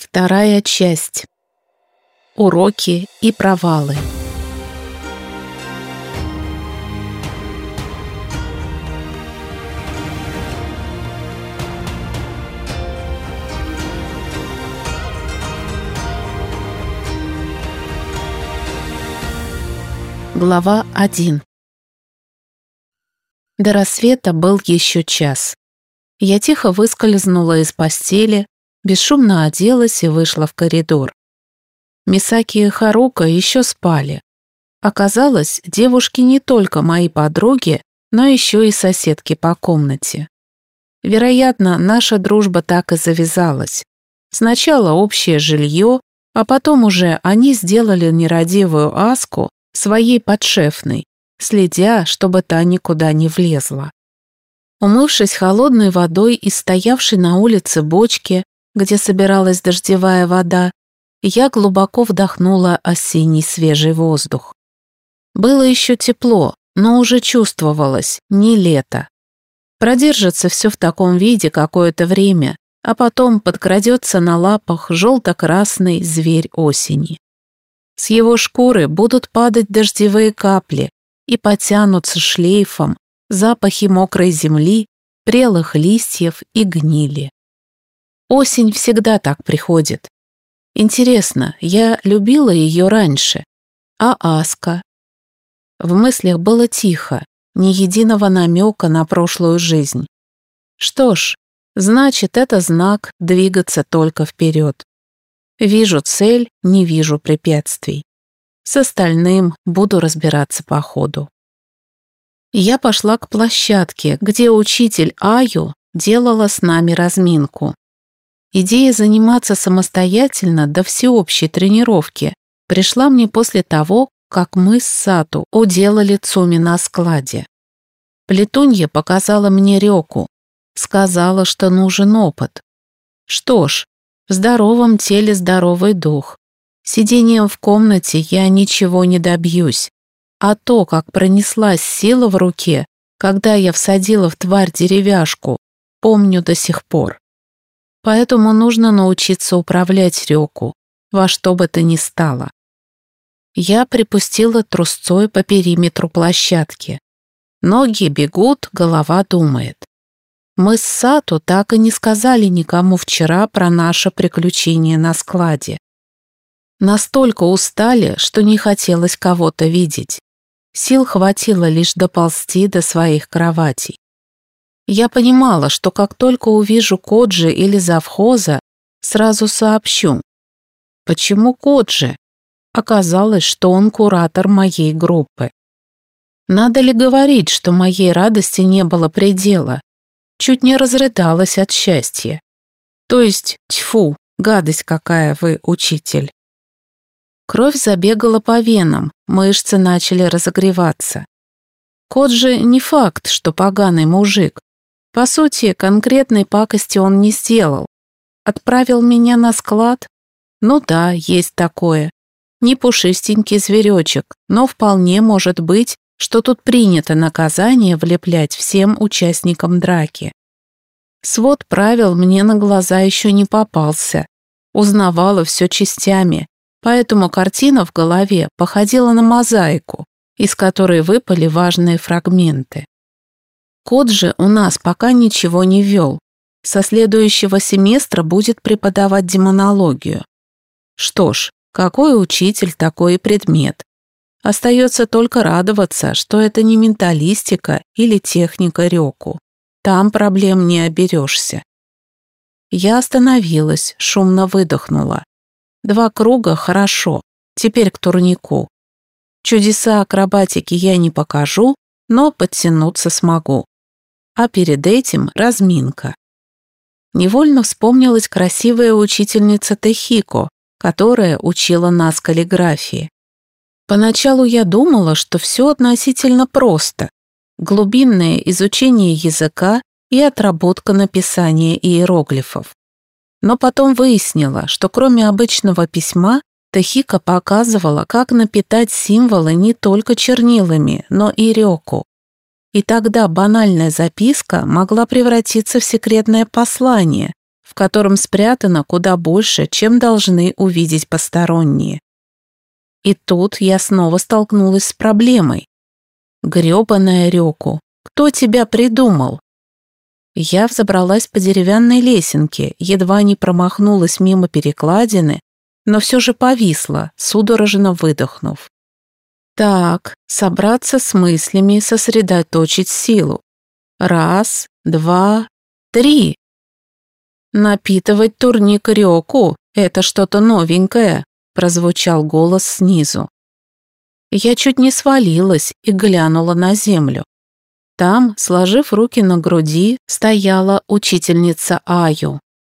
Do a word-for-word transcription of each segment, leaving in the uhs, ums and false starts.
Вторая часть. Уроки и провалы. Глава один. До рассвета был еще час. Я тихо выскользнула из постели, бесшумно оделась и вышла в коридор. Мисаки и Харука еще спали. Оказалось, девушки не только мои подруги, но еще и соседки по комнате. Вероятно, наша дружба так и завязалась. Сначала общее жилье, а потом уже они сделали нерадивую Аску своей подшефной, следя, чтобы та никуда не влезла. Умывшись холодной водой из стоявшей на улице бочки, где собиралась дождевая вода, я глубоко вдохнула осенний свежий воздух. Было еще тепло, но уже чувствовалось, не лето. Продержится все в таком виде какое-то время, а потом подкрадется на лапах желто-красный зверь осени. С его шкуры будут падать дождевые капли и потянутся шлейфом запахи мокрой земли, прелых листьев и гнили. Осень всегда так приходит. Интересно, я любила ее раньше, а Аска? В мыслях было тихо, ни единого намека на прошлую жизнь. Что ж, значит, это знак двигаться только вперед. Вижу цель, не вижу препятствий. С остальным буду разбираться по ходу. Я пошла к площадке, где учитель Аю делала с нами разминку. Идея заниматься самостоятельно до всеобщей тренировки пришла мне после того, как мы с Сату уделали Цуми на складе. Плетунья показала мне Рёку, сказала, что нужен опыт. Что ж, в здоровом теле здоровый дух. Сидением в комнате я ничего не добьюсь, а то, как пронеслась сила в руке, когда я всадила в тварь деревяшку, помню до сих пор. Поэтому нужно научиться управлять Рёку, во что бы то ни стало. Я припустила трусцой по периметру площадки. Ноги бегут, голова думает. Мы с Сату так и не сказали никому вчера про наше приключение на складе. Настолько устали, что не хотелось кого-то видеть. Сил хватило лишь доползти до своих кроватей. Я понимала, что как только увижу Коджи или завхоза, сразу сообщу. Почему Коджи? Оказалось, что он куратор моей группы. Надо ли говорить, что моей радости не было предела? Чуть не разрыдалась от счастья. То есть, тьфу, гадость какая вы, учитель. Кровь забегала по венам, мышцы начали разогреваться. Коджи не факт, что поганый мужик. По сути, конкретной пакости он не сделал. Отправил меня на склад? Ну да, есть такое. Не пушистенький зверечек, но вполне может быть, что тут принято наказание влеплять всем участникам драки. Свод правил мне на глаза еще не попался. Узнавала все частями, поэтому картина в голове походила на мозаику, из которой выпали важные фрагменты. Коджи у нас пока ничего не вел. Со следующего семестра будет преподавать демонологию. Что ж, какой учитель, такой и предмет. Остается только радоваться, что это не менталистика или техника Рёку. Там проблем не оберешься. Я остановилась, шумно выдохнула. Два круга хорошо, теперь к турнику. Чудеса акробатики я не покажу, но подтянуться смогу. А перед этим разминка. Невольно вспомнилась красивая учительница Техико, которая учила нас каллиграфии. Поначалу я думала, что все относительно просто. Глубинное изучение языка и отработка написания иероглифов. Но потом выяснила, что кроме обычного письма, Техико показывала, как напитать символы не только чернилами, но и рёку. И тогда банальная записка могла превратиться в секретное послание, в в котором спрятано куда больше, чем должны увидеть посторонние. И тут я снова столкнулась с проблемой. Грёбаная Рёку, кто тебя придумал? Я взобралась по деревянной лесенке, едва не промахнулась мимо перекладины, но все же повисла, судорожно выдохнув. Так, собраться с мыслями, сосредоточить силу. Раз, два, три. Напитывать турник Рёку — это что-то новенькое, прозвучал голос снизу. Я чуть не свалилась и глянула на землю. Там, сложив руки на груди, стояла учительница Аю.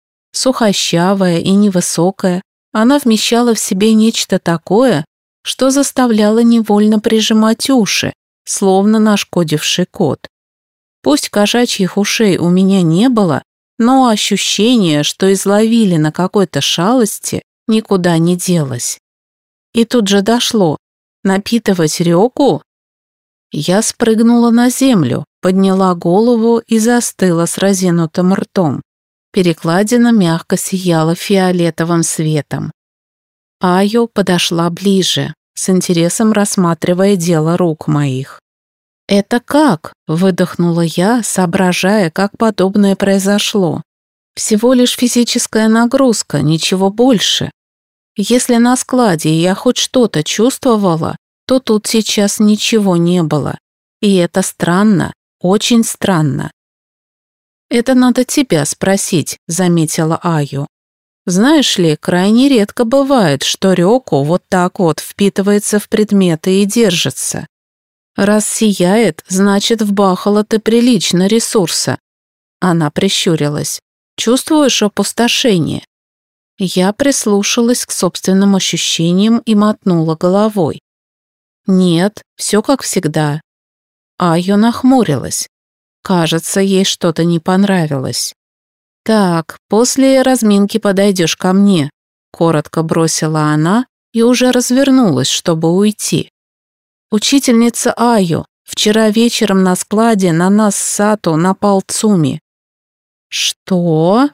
Сухощавая и невысокая, она вмещала в себе нечто такое, что заставляло невольно прижимать уши, словно нашкодивший кот. Пусть кошачьих ушей у меня не было, но ощущение, что изловили на какой-то шалости, никуда не делось. И тут же дошло. Напитывать Рёку? Я спрыгнула на землю, подняла голову и застыла с разинутым ртом. Перекладина мягко сияла фиолетовым светом. Аю подошла ближе, с интересом рассматривая дело рук моих. «Это как?» – выдохнула я, соображая, как подобное произошло. «Всего лишь физическая нагрузка, ничего больше. Если на складе я хоть что-то чувствовала, то тут сейчас ничего не было. И это странно, очень странно». «Это надо тебя спросить», – заметила Аю. «Знаешь ли, крайне редко бывает, что Рёку вот так вот впитывается в предметы и держится. Раз сияет, значит, вбахала ты прилично ресурса». Она прищурилась. «Чувствуешь опустошение?» Я прислушалась к собственным ощущениям и мотнула головой. «Нет, все как всегда». Аю нахмурилась. Кажется, ей что-то не понравилось. «Так, после разминки подойдешь ко мне», — коротко бросила она и уже развернулась, чтобы уйти. «Учительница Аю, вчера вечером на складе на нас с Сато напал Цуми». «Что?»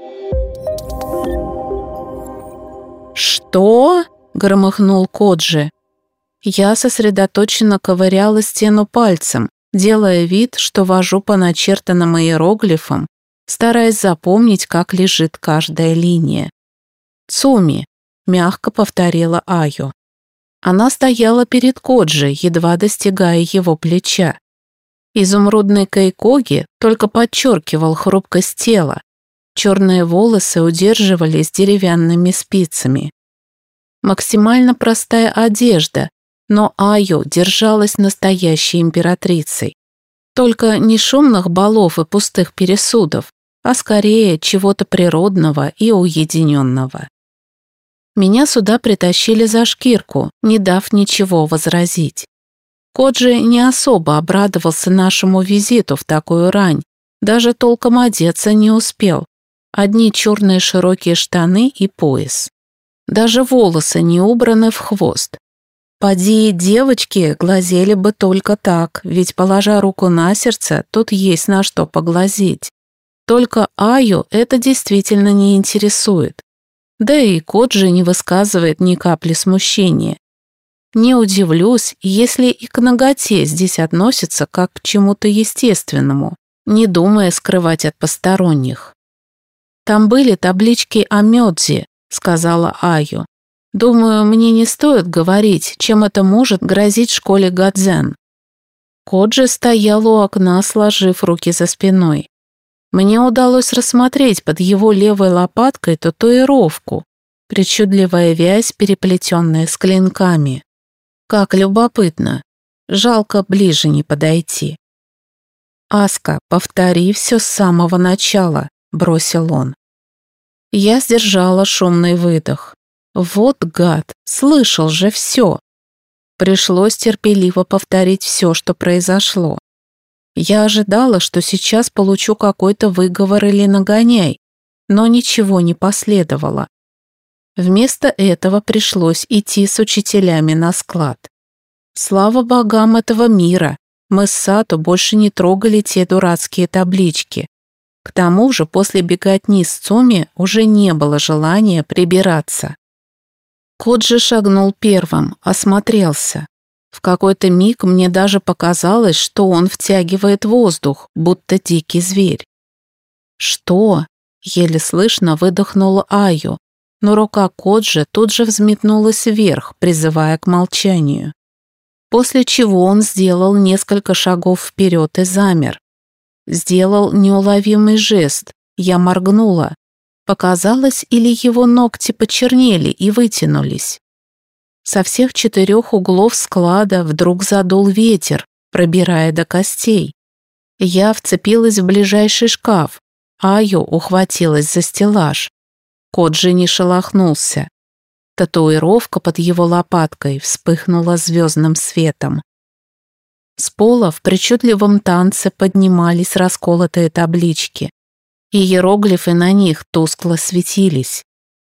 «Что?» — громыхнул Коджи. Я сосредоточенно ковыряла стену пальцем, делая вид, что вожу по начертанным иероглифам, стараясь запомнить, как лежит каждая линия. «Цуми», — мягко повторила Аю. Она стояла перед Коджи, едва достигая его плеча. Изумрудный кайкоги только подчеркивал хрупкость тела. Черные волосы удерживались деревянными спицами. Максимально простая одежда, но Аю держалась настоящей императрицей. Только не шумных балов и пустых пересудов, а скорее чего-то природного и уединенного. Меня сюда притащили за шкирку, не дав ничего возразить. Коджи не особо обрадовался нашему визиту в такую рань, даже толком одеться не успел. Одни черные широкие штаны и пояс. Даже волосы не убраны в хвост. Поди, девочки глазели бы только так, ведь, положа руку на сердце, тут есть на что поглазеть. Только Аю это действительно не интересует. Да и Коджи не высказывает ни капли смущения. Не удивлюсь, если и к наготе здесь относятся как к чему-то естественному, не думая скрывать от посторонних. «Там были таблички о Мёдзи», — сказала Аю. «Думаю, мне не стоит говорить, чем это может грозить школе Гадзен». Коджи стоял у окна, сложив руки за спиной. Мне удалось рассмотреть под его левой лопаткой татуировку, причудливая вязь, переплетенная с клинками. Как любопытно. Жалко ближе не подойти. «Аска, повтори все с самого начала», — бросил он. Я сдержала шумный выдох. Вот гад, слышал же все. Пришлось терпеливо повторить все, что произошло. Я ожидала, что сейчас получу какой-то выговор или нагоняй, но ничего не последовало. Вместо этого пришлось идти с учителями на склад. Слава богам этого мира, мы с Сато больше не трогали те дурацкие таблички. К тому же после беготни с Цуми уже не было желания прибираться. Коджи шагнул первым, осмотрелся. В какой-то миг мне даже показалось, что он втягивает воздух, будто дикий зверь. «Что?» — еле слышно выдохнула Аю, но рука Коджи тут же взметнулась вверх, призывая к молчанию. После чего он сделал несколько шагов вперед и замер. Сделал неуловимый жест, я моргнула. Показалось, или его ногти почернели и вытянулись. Со всех четырех углов склада вдруг задул ветер, пробирая до костей. Я вцепилась в ближайший шкаф, Аю ухватилась за стеллаж. Коджи не шелохнулся. Татуировка под его лопаткой вспыхнула звездным светом. С пола в причудливом танце поднимались расколотые таблички, и иероглифы на них тускло светились.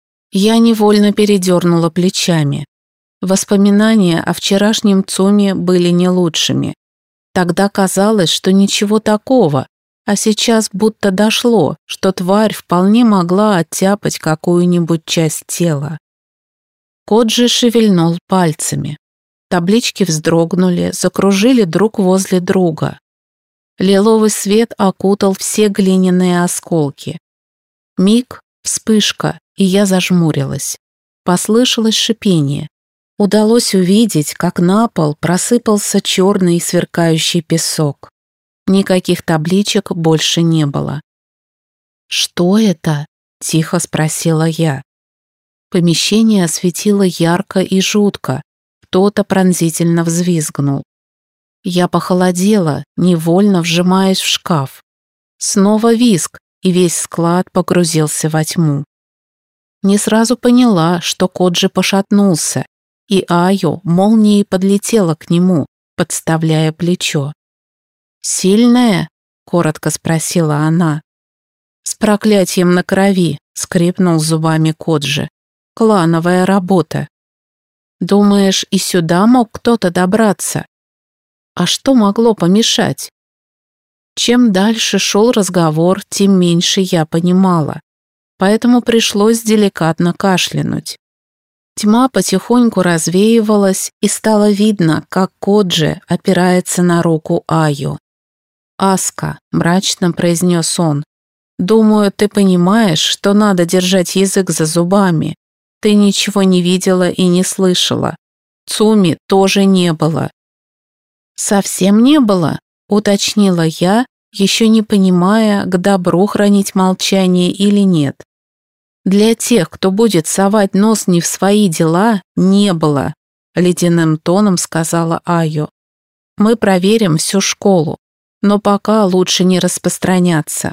Я невольно передернула плечами. Воспоминания о вчерашнем Цуме были не лучшими. Тогда казалось, что ничего такого, а сейчас будто дошло, что тварь вполне могла оттяпать какую-нибудь часть тела. Коджи шевельнул пальцами. Таблички вздрогнули, закружили друг возле друга. Лиловый свет окутал все глиняные осколки. Миг, вспышка, и я зажмурилась. Послышалось шипение. Удалось увидеть, как на пол просыпался черный сверкающий песок. Никаких табличек больше не было. «Что это?» – тихо спросила я. Помещение осветило ярко и жутко. Кто-то пронзительно взвизгнул. Я похолодела, невольно вжимаясь в шкаф. Снова визг, и весь склад погрузился во тьму. Не сразу поняла, что Коджи пошатнулся, и Аю молнией подлетела к нему, подставляя плечо. «Сильная?» — коротко спросила она. «С проклятием на крови», — скрипнул зубами Коджи. «Клановая работа». «Думаешь, и сюда мог кто-то добраться?» А что могло помешать? Чем дальше шел разговор, тем меньше я понимала, поэтому пришлось деликатно кашлянуть. Тьма потихоньку развеивалась, и стало видно, как Коджи опирается на руку Аю. «Аска», — мрачно произнес он, — «думаю, ты понимаешь, что надо держать язык за зубами. Ты ничего не видела и не слышала. Цуми тоже не было». «Совсем не было?» — уточнила я, еще не понимая, к добру хранить молчание или нет. «Для тех, кто будет совать нос не в свои дела, не было», — ледяным тоном сказала Аю. «Мы проверим всю школу, но пока лучше не распространяться».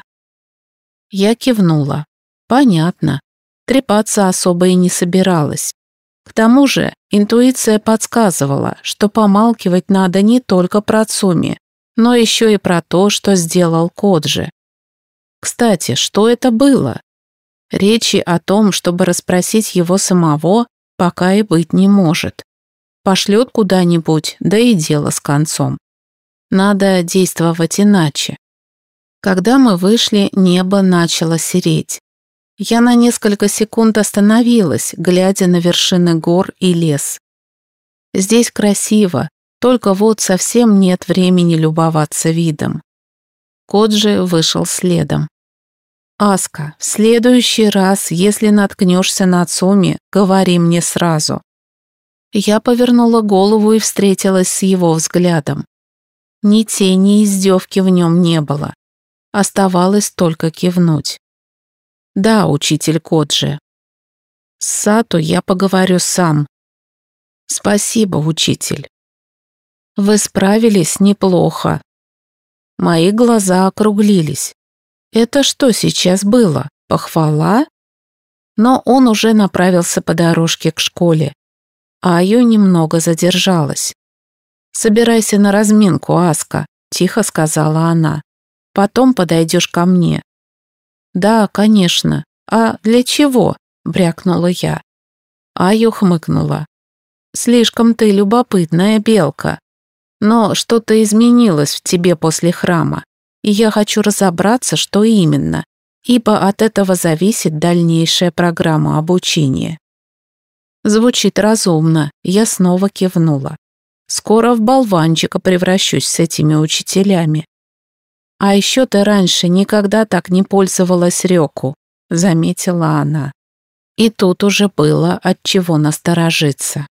Я кивнула. «Понятно. Трепаться особо и не собиралась. К тому же интуиция подсказывала, что помалкивать надо не только про Цуми, но еще и про то, что сделал Коджи. Кстати, что это было? Речи о том, чтобы расспросить его самого, пока и быть не может. Пошлет куда-нибудь, да и дело с концом. Надо действовать иначе. Когда мы вышли, небо начало сереть. Я на несколько секунд остановилась, глядя на вершины гор и лес. Здесь красиво, только вот совсем нет времени любоваться видом. Коджи вышел следом. «Аска, в следующий раз, если наткнешься на Цуми, говори мне сразу». Я повернула голову и встретилась с его взглядом. Ни тени издевки в нем не было. Оставалось только кивнуть. «Да, учитель Коджи. С Сато я поговорю сам». «Спасибо, учитель». «Вы справились неплохо». Мои глаза округлились. Это что сейчас было? Похвала? Но он уже направился по дорожке к школе. Аю немного задержалась. «Собирайся на разминку, Аска», — тихо сказала она. «Потом подойдешь ко мне». «Да, конечно. А для чего?» — брякнула я. Аю хмыкнула. «Слишком ты любопытная белка. Но что-то изменилось в тебе после храма. и я хочу разобраться, что именно, ибо от этого зависит дальнейшая программа обучения». Звучит разумно, я снова кивнула. Скоро в болванчика превращусь с этими учителями. «А еще ты раньше никогда так не пользовалась Рёку», — заметила она. И тут уже было от чего насторожиться.